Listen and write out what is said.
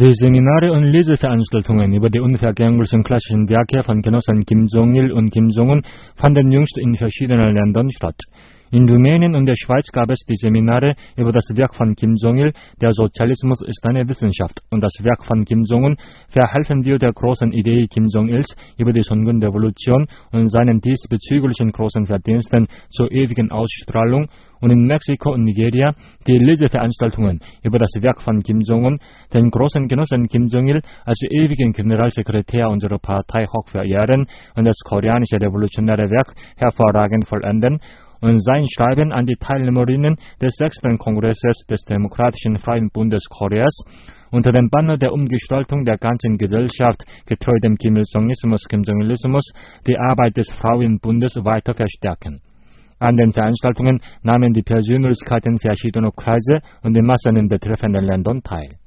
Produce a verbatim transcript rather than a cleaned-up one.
Die Seminare und Leseveranstaltungen über die unvergänglichen klassischen Werke von Genossen Kim Jong-il und Kim Jong-un fanden jüngst in verschiedenen Ländern statt. In Rumänien und der Schweiz gab es die Seminare über das Werk von Kim Jong-il, Der Sozialismus ist eine Wissenschaft, und das Werk von Kim Jong-un, Verhelfen wir der großen Idee Kim Jong-ils über die Songun-Revolution und seinen diesbezüglichen großen Verdiensten zur ewigen Ausstrahlung, und in Mexiko und Nigeria die Leseveranstaltungen über das Werk von Kim Jong-un, den großen Genossen Kim Jong-il als ewigen Generalsekretär unserer Partei hoch verehren und das koreanische revolutionäre Werk hervorragend vollenden, und sein Schreiben an die Teilnehmerinnen des sechsten Kongresses des Demokratischen Freien Bundes Koreas unter dem Banner der Umgestaltung der ganzen Gesellschaft getreu dem Kim Il-sungismus, Kim Jong-ilismus, die Arbeit des Frauenbundes weiter verstärken. An den Veranstaltungen nahmen die Persönlichkeiten verschiedener Kreise und die Massen in betreffenden Ländern teil.